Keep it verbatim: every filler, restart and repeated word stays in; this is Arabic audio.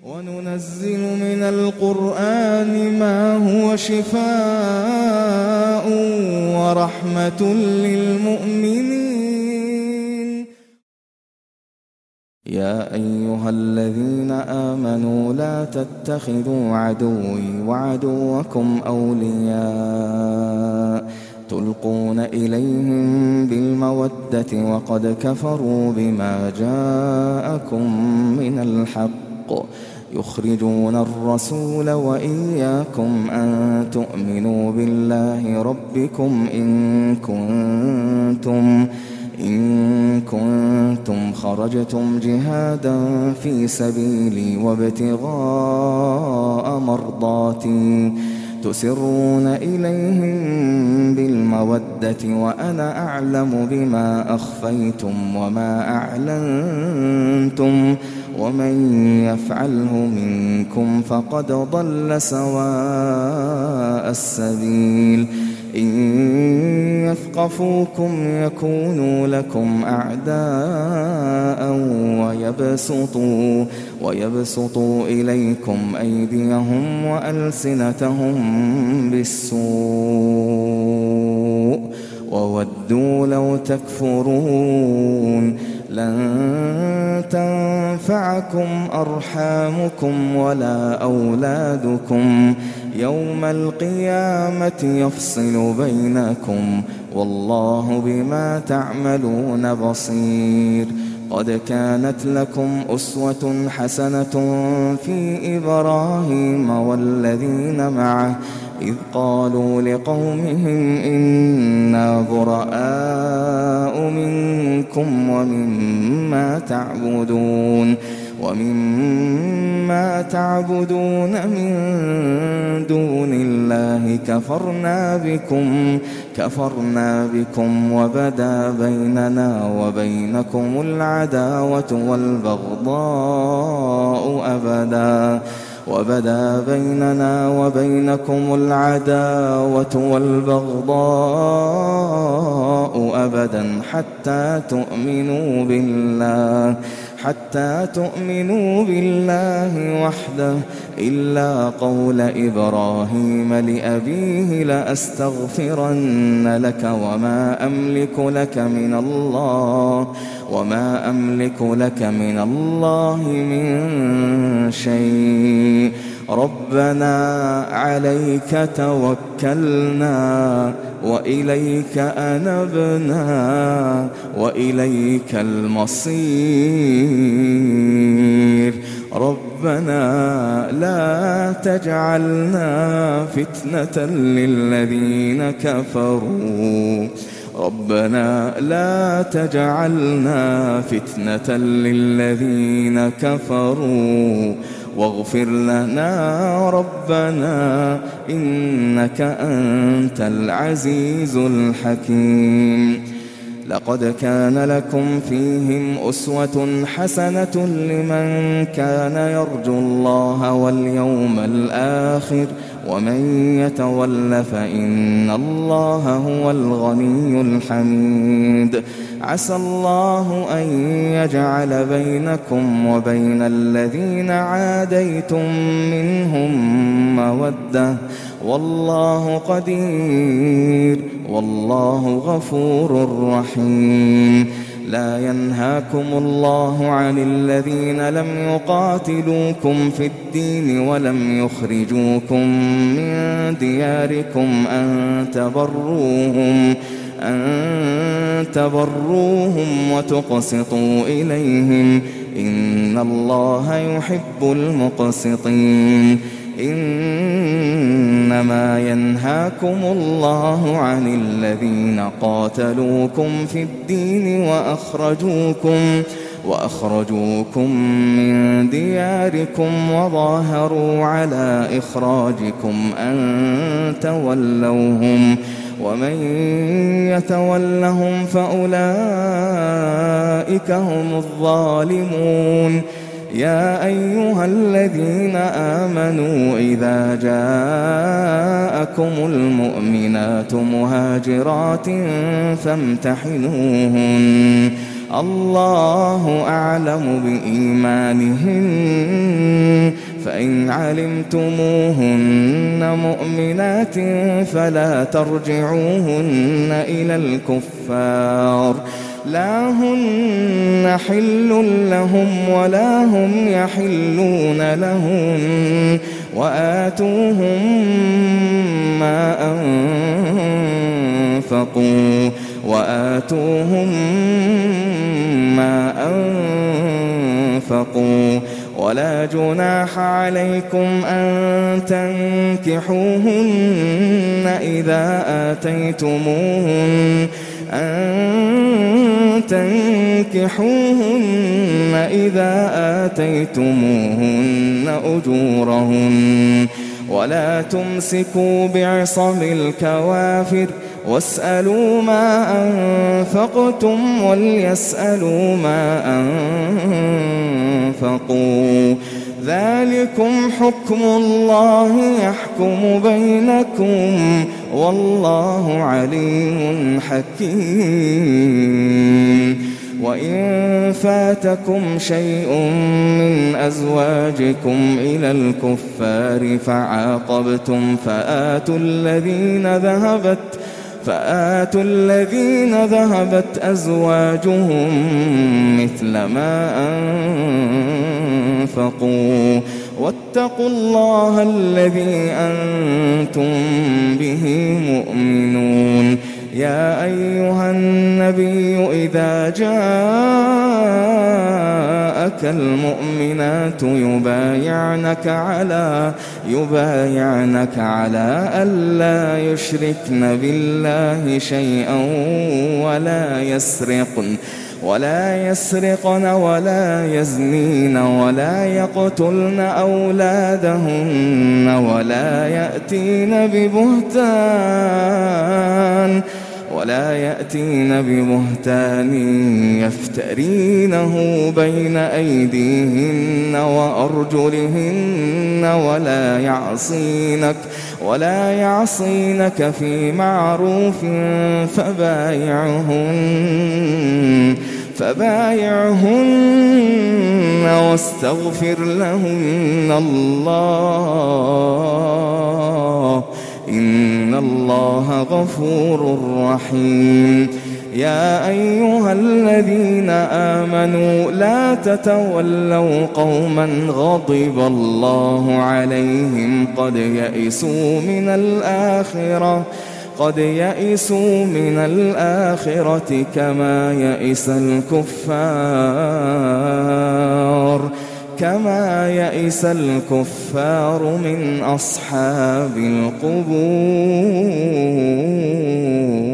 وننزل من القرآن ما هو شفاء ورحمة للمؤمنين. يا أيها الذين آمنوا لا تتخذوا عدوي وعدوكم أولياء تلقون إليهم بالمودة وقد كفروا بما جاءكم من الحق يخرجون الرسول وإياكم أن تؤمنوا بالله ربكم إن كنتم إن كنتم خرجتم جهادا في سبيلي وابتغاء مرضاتي تسرون إليهم بالمودة وأنا أعلم بما أخفيتم وما أعلنتم ومن يفعله منكم فقد ضل سواء السبيل. إن يثقفوكم يكونوا لكم أعداء ويبسطوا, ويبسطوا إليكم أيديهم وألسنتهم بالسوء وودوا لو تكفرون. لن تنفعكم أرحامكم ولا أولادكم يوم القيامة يفصل بينكم والله بما تعملون بصير. قد كانت لكم أسوة حسنة في إبراهيم والذين معه إذ قالوا لقومهم إنا براء منكم ومما تعبدون ومما تعبدون من دون الله كفرنا بكم كفرنا بكم وبدا بيننا وبينكم العداوة والبغضاء أبدا وبدا بيننا وبينكم العداوة والبغضاء أبدا حتى تؤمنوا بالله حتى تؤمنوا بالله وحده إلا قول إبراهيم لأبيه لأستغفرن لك وما أملك لك من الله وما أملك لك من الله من شيء ربنا عليك توكلنا وإليك أنبنا وإليك المصير ربنا لا تجعلنا فتنة للذين كفروا ربنا لا تجعلنا فتنة للذين كفروا واغفر لنا ربنا إنك أنت العزيز الحكيم. لقد كان لكم فيهم أسوة حسنة لمن كان يرجو الله واليوم الآخر ومن يتول فإن الله هو الغني الحميد. عسى الله أن يجعل بينكم وبين الذين عاديتم منهم مودة والله قدير والله غفور رحيم. لا ينهاكم الله عن الذين لم يقاتلوكم في الدين ولم يخرجوكم من دياركم أن تبروهم أن تبروهم وتقسطوا إليهم إن الله يحب المقسطين. إنما ينهاكم الله عن الذين قاتلوكم في الدين وأخرجوكم وأخرجوكم من دياركم وظاهروا على إخراجكم أن تولوهم ومن يتولهم فأولئك هم الظالمون. يا أيها الذين آمنوا إذا جاءكم المؤمنات مهاجرات فامتحنوهن الله أعلم بإيمانهن فإن علمتموهن مؤمنات فلا ترجعوهن إلى الكفار لا هن حل لهم ولا هم يحلون لهن وآتوهم ما أنفقوا وآتوهم ما أنفقوا ولا جناح عليكم أن تنكحوهن إذا آتيتموهن أن تنكحوهن إذا آتيتموهن أجورهن ولا تمسكوا بعصم الكوافر واسألوا ما أنفقتم وليسألوا ما أنفقوا ذلكم حكم الله يحكم بينكم والله عليم حكيم وإن فاتكم شيء من أزواجكم إلى الكفار فعاقبتم فآتوا الذين ذهبت فآتوا الذين ذهبت أزواجهم مثل ما أنفقوا واتقوا الله الذي أنتم به مؤمنون يا أيها النبي إذا جاءك المؤمنات يبايعنك على يبايعنك على ألا يشركن بالله شيئا ولا يسرقن ولا يسرقن ولا يزنين ولا يقتلن أولادهن ولا يأتين ببهتان ولا يأتين ببهتان يفترينه بين أيديهن وأرجلهن ولا يعصينك ولا يعصينك في معروف فبايعهن فبايعهن واستغفر لهن الله إن الله غفور رحيم يا أيها الذين آمنوا لا تتولوا قوما غضب الله عليهم قد يئسوا من الآخرة قد يئسوا من الآخرة كما يئس الكفار كما يئس الكفار من أصحاب القبور.